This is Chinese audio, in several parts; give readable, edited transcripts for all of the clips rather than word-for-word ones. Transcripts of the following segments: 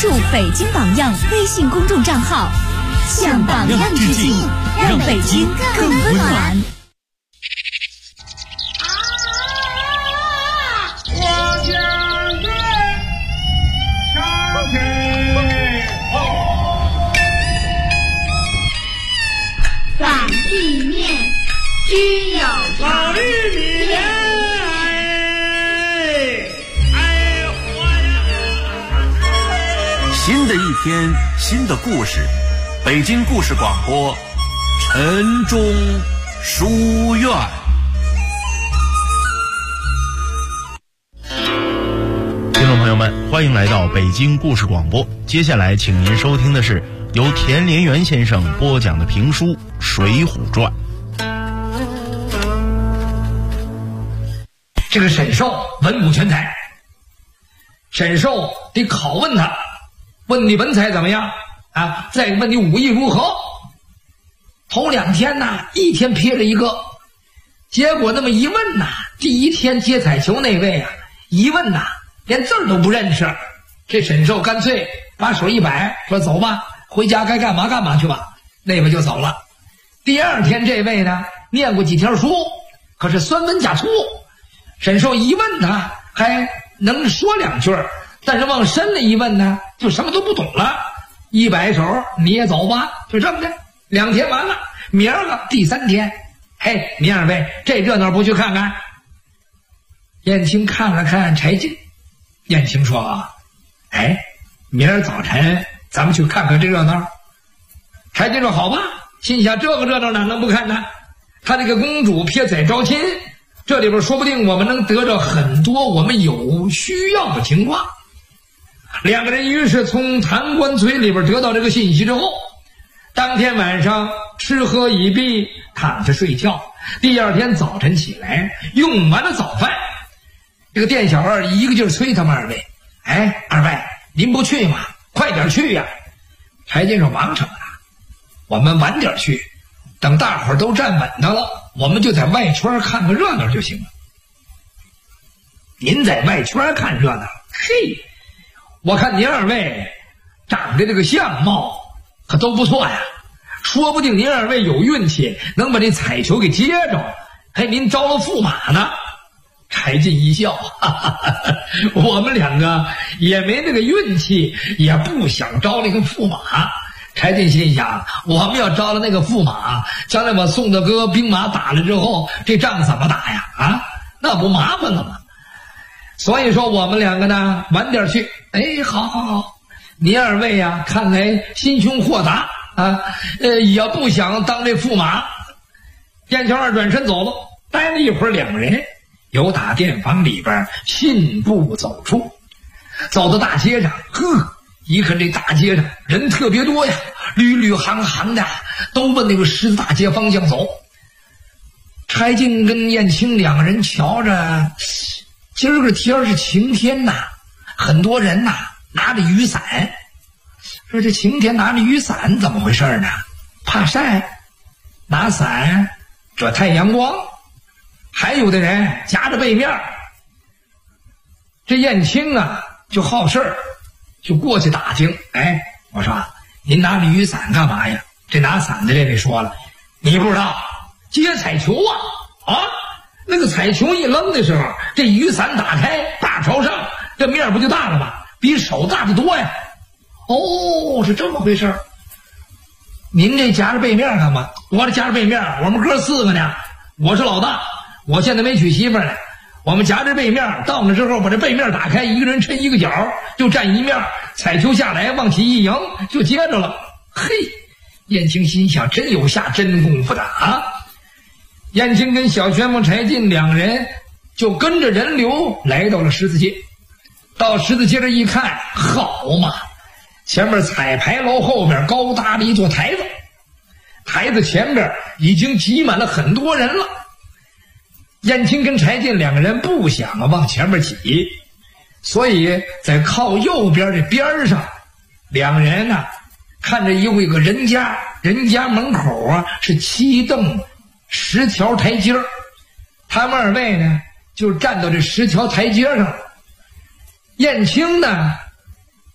注北京榜样微信公众账号，向榜样致敬，让北京更温暖。 反地面居有老绿米莲， 新的一天，新的故事，北京故事广播，晨钟书院。 听众朋友们，欢迎来到北京故事广播。接下来，请您收听的是由田连元先生播讲的评书《水浒传》。 这个沈寿文武全才，沈寿得拷问他，问你文采怎么样啊？再问你武艺如何？头2天呢，一天撇着一个，结果那么一问呐，第1天接彩球那位啊，一问呐，连字儿都不认识。这沈寿干脆把手一摆，说走吧，回家该干嘛干嘛去吧。那位就走了。第2天这位呢，念过几条书，可是酸文假粗。沈寿一问他还能说2句，但是往深了一问呢，就什么都不懂了。一摆手，你也走吧，就这么的。2天完了，明儿个第3天，嘿，你2位这热闹不去看看？燕青看了看柴进，燕青说：“哎，明儿早晨咱们去看看这热闹。”柴进说：“好吧。”心想这个热闹哪能不看呢？他这个公主撇彩招亲，这里边说不定我们能得到很多我们有需要的情况。2个人于是从谭官崔里边得到这个信息之后，当天晚上吃喝已毕，躺下睡觉。第2天早晨起来，用完了早饭，这个店小二一个劲儿催他们2位：“哎，2位您不去吗？快点去呀！”柴进说：“忙什么呢？我们晚点去，等大伙儿都站稳当了，我们就在外圈看个热闹就行了。”您在外圈看热闹？嘿，我看您2位长得这个相貌可都不错呀，说不定您2位有运气能把这彩球给接着，嘿，您招了驸马呢。柴进一笑，哈哈哈，我们2个也没那个运气，也不想招那个驸马。柴进心想，我们要招了那个驸马，将来我宋大哥兵马打了之后，这仗怎么打呀？啊，那不麻烦了吗？所以说我们2个呢，晚点去。哎，好，你2位呀，看来心胸豁达啊，也不想当这驸马。燕乔二转身走了，待了一会儿，2人由打店房里边信步走出，走到大街上，一看这大街上人特别多呀，捋捋行行的，都奔那个十字大街方向走。柴进跟燕青2个人瞧着，今儿个天是晴天呐，很多人呐拿着雨伞。说这晴天拿着雨伞怎么回事呢？怕晒，拿伞遮太阳光。还有的人夹着背面。这燕青啊就好事儿，就过去打听。哎，我说您拿着雨伞干嘛呀？这拿伞的这位说了，你不知道接彩球啊，那个彩球一扔的时候，这雨伞打开大朝上，这面不就大了吗？比手大得多呀。哦，是这么回事。您这夹着背面干嘛？我这夹着背面，我们哥4个呢，我是老大，我现在没娶媳妇呢。我们夹着背面，到那之后把这背面打开，一个人抻一个角，就站一面，彩球下来往起一迎，就接着了。嘿，燕青心想，真有下真功夫的啊！燕青跟小旋风柴进2人就跟着人流来到了十字街。到十字街这一看，好嘛，前面彩牌楼后边高大的一座台子，台子前边已经挤满了很多人了。燕青跟柴进2个人不想往前面挤，所以在靠右边的边上，2人呢看着有一个人家门口啊是7凳10条台阶，他们2位呢，就站到这10条台阶上。燕青呢，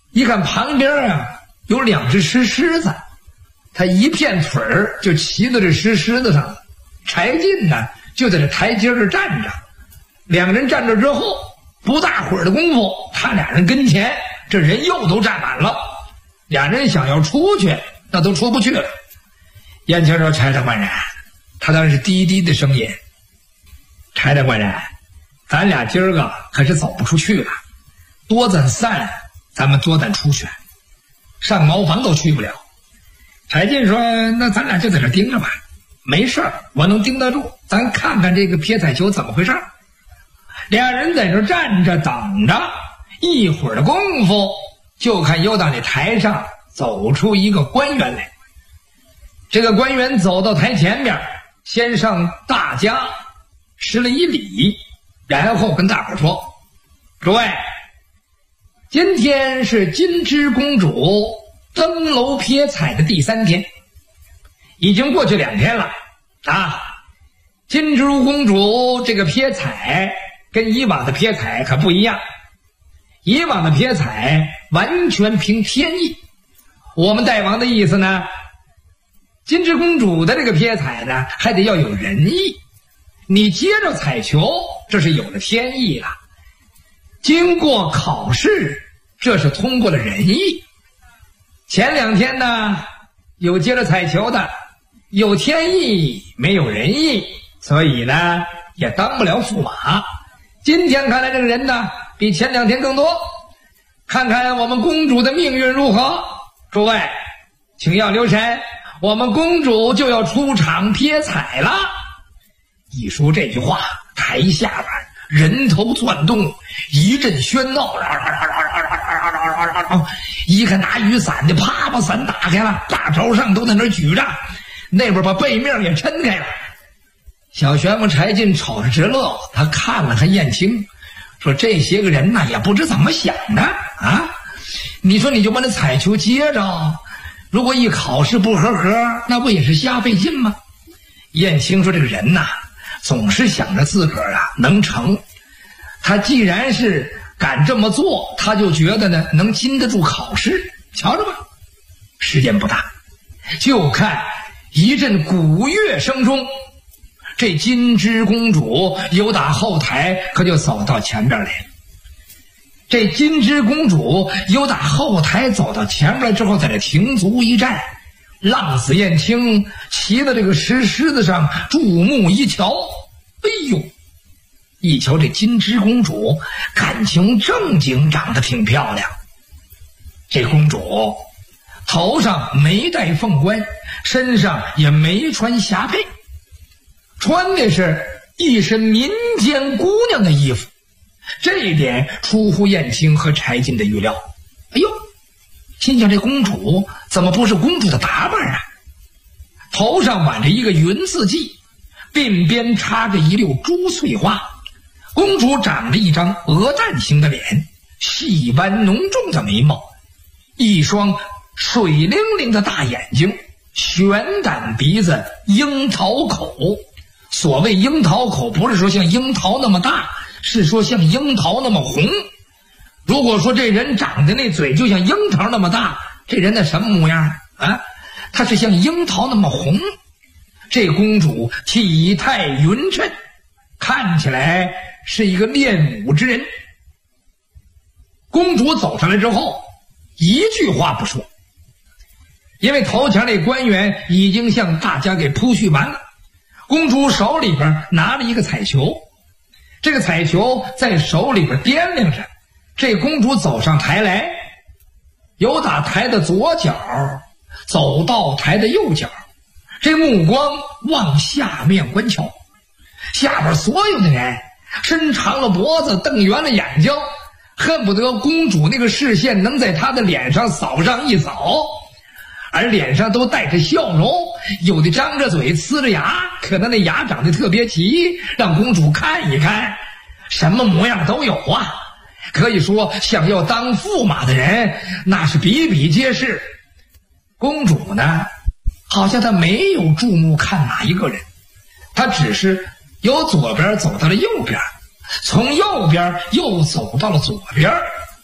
一看旁边啊有2只石狮子，他一片腿儿就骑到这石狮子上了。柴进呢就在这台阶上站着，2个人站着之后，不大会儿的功夫，他俩人跟前这人又都站满了，2人想要出去那都出不去了。燕青说：“柴大官人，他当时是低低的声音，柴大官人，咱俩今儿个可是走不出去了，多咱散，咱们多咱出去，上茅房都去不了。”柴进说：“那咱俩就在这盯着吧，没事儿，我能盯得住，咱看看这个撇彩球怎么回事。”2人在这站着等着，一会儿的功夫，就看又到那台上走出一个官员来。这个官员走到台前面，先上大家施了一礼，然后跟大伙说：“诸位，今天是金枝公主登楼撇彩的第3天，已经过去2天了啊！金枝公主这个撇彩跟以往的撇彩可不一样，以往的撇彩完全凭天意，我们大王的意思呢，金枝公主的这个撇彩呢，还得要有人意。你接着彩球，这是有了天意了；经过考试，这是通过了人意。前2天呢，有接着彩球的，有天意没有人意，所以呢也当不了驸马。今天看来这个人呢，比前2天更多。看看我们公主的命运如何？诸位，请要留神，我们公主就要出场撇彩了。一说这句话，台下边人头转动，一阵喧闹，一个拿雨伞的啪把伞打开了，大朝上都在那举着，那边把背面也抻开了。小旋风柴进瞅着直乐，他看了看燕青，说：“这些个人呢，也不知怎么想的啊！你说你就把那彩球接着，如果一考试不合格，那不也是瞎费劲吗？”燕青说：“这个人呐，总是想着自个儿啊能成，他既然是敢这么做，他就觉得呢能经得住考试。瞧着吧，时间不大，就看一阵鼓乐声中，这金枝公主由打后台可就走到前边来了。这金枝公主由打后台走到前边来之后，在这停足一站，浪子燕青骑在这个石狮子上，注目一瞧，哎呦，一瞧这金枝公主感情正经，长得挺漂亮。这公主头上没戴凤冠，身上也没穿霞帔，穿的是一身民间姑娘的衣服，这一点出乎燕青和柴进的预料。哎呦，心想这公主怎么不是公主的打扮啊？头上挽着一个云字髻，鬓边插着一溜珠翠花。公主长着一张鹅蛋型的脸，细弯浓重的眉毛，一双水灵灵的大眼睛，悬胆鼻子，樱桃口。所谓樱桃口，不是说像樱桃那么大，是说像樱桃那么红。如果说这人长得那嘴就像樱桃那么大，这人的什么模样啊？他是像樱桃那么红。这公主体态匀称，看起来是一个练武之人。公主走上来之后，一句话不说，因为头前那官员已经向大家给铺叙完了。公主手里边拿了一个彩球，这个彩球在手里边掂量着。这公主走上台来，由打台的左角走到台的右角，这目光往下面观瞧，下边所有的人伸长了脖子，瞪圆了眼睛，恨不得公主那个视线能在她的脸上扫上一扫，而脸上都带着笑容，有的张着嘴呲着牙，可能那牙长得特别齐，让公主看一看，什么模样都有啊。可以说想要当驸马的人那是比比皆是。公主呢，好像她没有注目看哪一个人，她只是由左边走到了右边，从右边又走到了左边，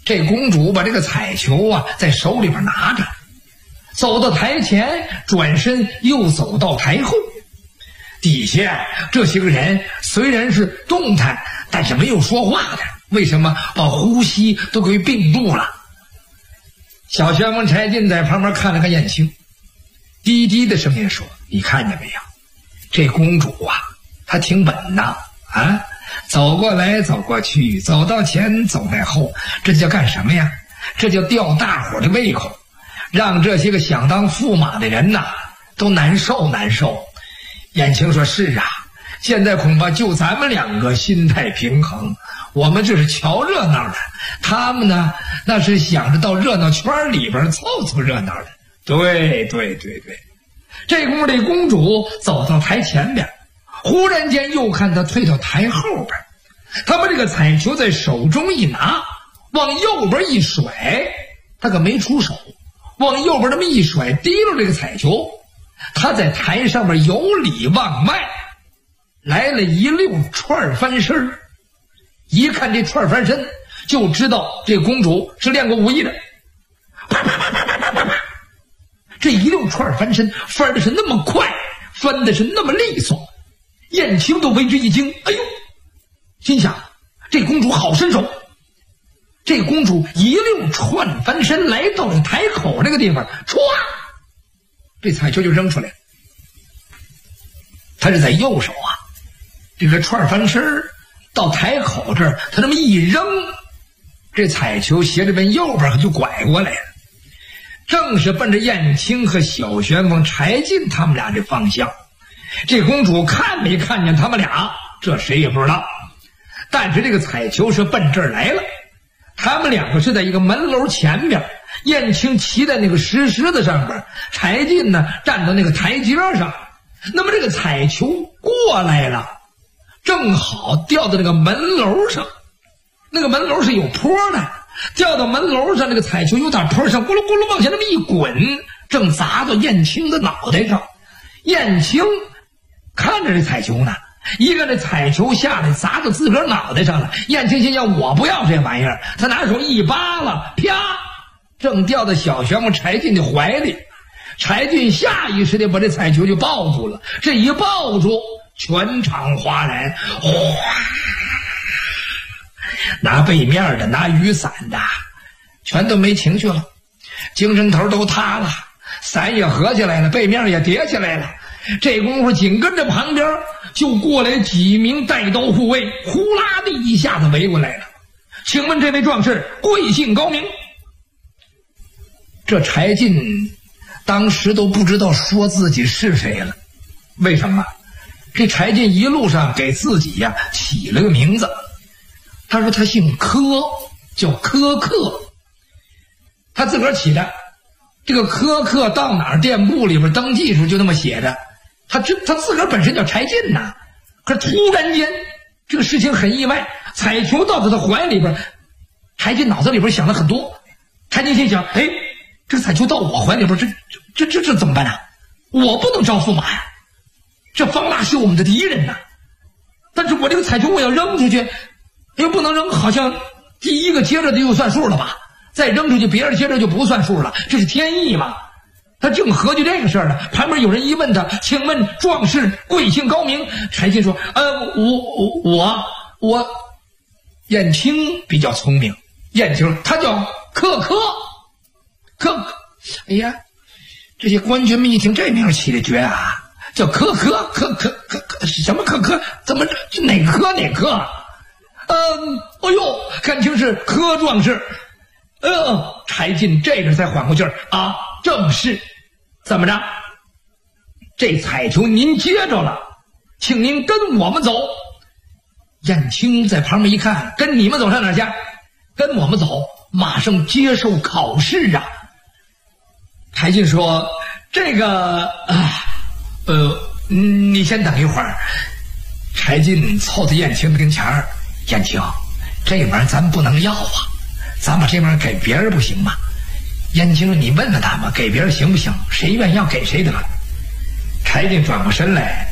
这公主把这个彩球啊在手里边拿着，走到台前，转身又走到台后。底下这些个人虽然是动弹，但是没有说话的，为什么？把呼吸都给屏住了。小旋风柴进在旁边看了看燕青，低低的声音说：“你看见没有？这公主啊，她挺稳当啊，走过来走过去，走到前走在后，这叫干什么呀？这叫吊大伙的胃口，让这些个想当驸马的人呐都难受难受。”燕青说：“是啊，现在恐怕就咱们两个心态平衡，我们这是瞧热闹的，他们呢那是想着到热闹圈里边凑凑热闹的。”对，这功夫这公主走到台前边，忽然间又看她退到台后边，她把这个彩球在手中一拿，往右边一甩，她可没出手，往右边那么一甩，提溜这个彩球，她在台上面由里往外来了一溜串翻身。一看这串翻身就知道这公主是练过武艺的，这一溜串翻身翻的是那么快，翻的是那么利索，燕青都为之一惊。哎呦，心想这公主好身手。这公主一溜串翻身来到了台口那个地方，唰，这彩球就扔出来了。她是在右手啊，这个串翻身到台口这儿，她这么一扔，这彩球斜着奔右边就拐过来了，正是奔着燕青和小旋风柴进他们俩这方向。这公主看没看见他们俩，这谁也不知道，但是这个彩球是奔这儿来了。他们两个是在一个门楼前边，燕青骑在那个石狮子上边，柴进呢站到那个台阶上。那么这个彩球过来了，正好掉到这个门楼上，那个门楼是有坡的，掉到门楼上，这个彩球有点坡上，咕噜咕噜往下那么一滚，正砸到燕青的脑袋上。燕青看着这彩球呢，一个这彩球下来砸到自个儿脑袋上了，燕青心想我不要这玩意儿，他拿手一扒拉，啪，正掉到小旋风柴进的怀里。柴进下意识地把这彩球就抱住了，这一抱住，全场哗然，哗，拿背面的拿雨伞的全都没情绪了，精神头都塌了，伞也合起来了，背面也叠起来了。这功夫紧跟着旁边就过来几名带刀护卫，呼啦的一下子围过来了。请问这位壮士贵姓高明？这柴进当时都不知道说自己是谁了。为什么？这柴进一路上给自己呀起了个名字，他说他姓柯，叫柯克，他自个儿起的。这个柯克到哪儿店铺里边登记时候就那么写着，他自个儿本身叫柴进呐。可是突然间这个事情很意外，彩球到他怀里边，柴进脑子里边想了很多。柴进心想，哎，这个彩球到我怀里边，这怎么办啊？我不能招驸马呀，这方腊是我们的敌人呐。但是我这个彩球我要扔出去，又不能扔，好像第一个接着的就算数了吧，再扔出去别人接着就不算数了，这是天意嘛。他正合计这个事儿呢，旁边有人一问他，请问壮士贵姓高明？柴进说，我燕青比较聪明，燕青他叫柯，哎呀，这些官军们一听这名起的绝啊，叫柯什么柯，怎么这哪柯？哎呦，看清是柯壮士。柴进这个才缓过劲儿啊，正是。怎么着？这彩球您接着了，请您跟我们走。燕青在旁边一看，跟你们走上哪儿去？跟我们走，马上接受考试啊。柴进说，这个你先等一会儿。柴进凑在燕青的跟前儿，燕青，这玩意儿咱不能要啊，咱把这玩意儿给别人不行吗？燕青说，你问问他们给别人行不行，谁愿意要给谁得了。柴进转过身来，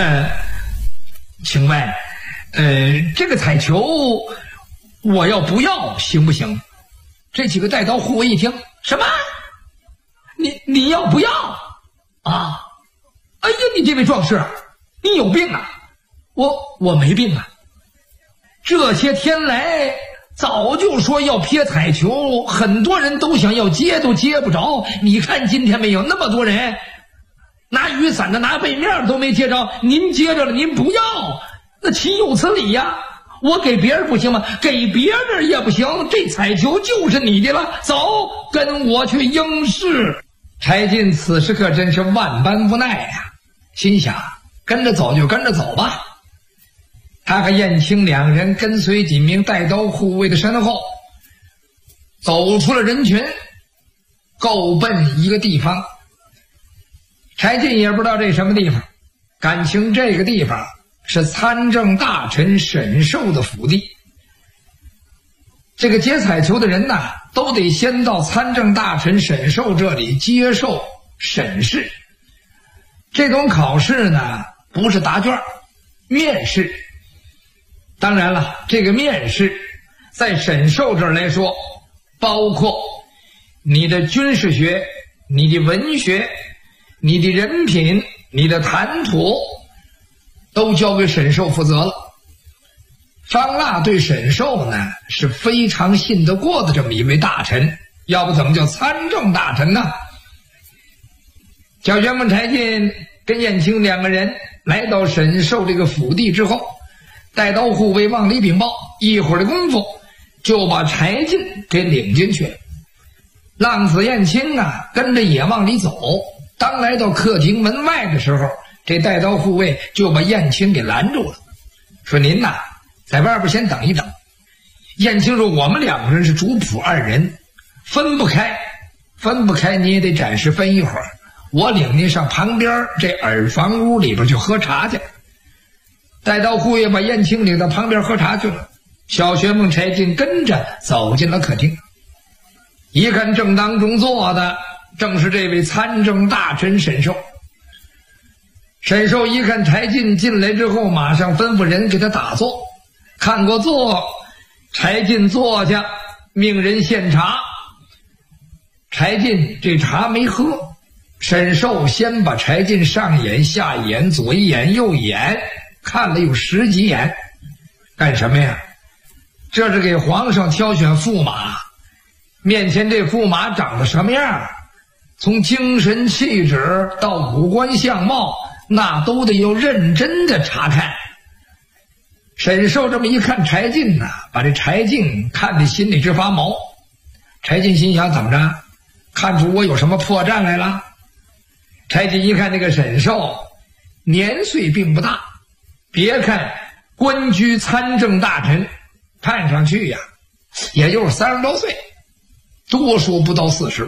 请问这个彩球我要不要行不行？ 这几个带刀护卫一听，什么？你要不要啊？哎呀，你这位壮士，你有病啊！我没病啊。这些天来早就说要撇彩球，很多人都想要接，都接不着。你看今天没有那么多人拿雨伞的，拿背面都没接着，您接着了，您不要，那岂有此理呀？我给别人不行吗？给别人也不行，这彩球就是你的了。走，跟我去应试。柴进此时可真是万般无奈呀，心想跟着走就跟着走吧。他和燕青两人跟随几名带刀护卫的身后，走出了人群，够奔一个地方。柴进也不知道这什么地方，感情这个地方是参政大臣沈寿的府邸。这个接彩球的人呐，都得先到参政大臣沈寿这里接受审试。这种考试呢，不是答卷，面试。当然了，这个面试在沈寿这儿来说，包括你的军事学、你的文学、你的人品、你的谈吐，都交给沈寿负责了。方腊对沈寿呢是非常信得过的这么一位大臣，要不怎么叫参政大臣呢？小旋风柴进跟燕青两个人来到沈寿这个府邸之后，带刀护卫往里禀报，一会儿的功夫就把柴进给领进去了。浪子燕青啊跟着也往里走，当来到客厅门外的时候，这带刀护卫就把燕青给拦住了，说您呐在外边先等一等。燕青说我们两个人是主仆二人，分不开你也得暂时分一会儿，我领您上旁边这耳房屋里边去喝茶去。带刀护卫把燕青领到旁边喝茶去了，小学梦柴进跟着走进了客厅。一看正当中坐的正是这位参政大臣沈寿。沈寿一看柴进进来之后，马上吩咐人给他打坐。看过座，柴进坐下，命人献茶。柴进这茶没喝，沈寿先把柴进上眼下眼左一眼右一眼看了有10几眼。干什么呀？这是给皇上挑选驸马，面前这驸马长得什么样，从精神气质到五官相貌，那都得有认真的查看。沈寿这么一看柴进呐，把这柴进看得心里直发毛。柴进心想，怎么着，看出我有什么破绽来了？柴进一看这个沈寿年岁并不大，别看官居参政大臣，看上去呀也就是30多岁，多说不到40，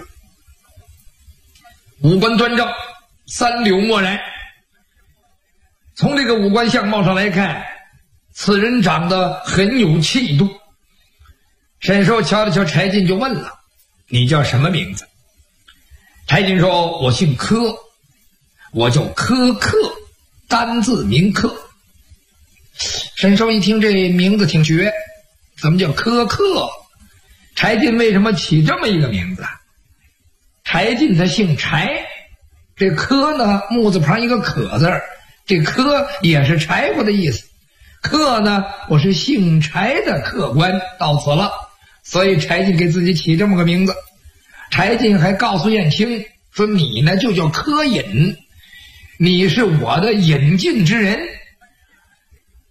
五官端正，三绺漠然。从这个五官相貌上来看，此人长得很有气度。沈寿瞧了瞧柴进，就问了，你叫什么名字？柴进说，我姓柯，我叫柯克，单字名柯。沈寿一听这名字挺绝，怎么叫柯克？柴进为什么起这么一个名字？柴进他姓柴，这柯呢木字旁一个可字，这柯也是柴火的意思。客呢，我是姓柴的客官，到此了，所以柴进给自己起这么个名字。柴进还告诉燕青说，你呢就叫柯隐，你是我的引进之人，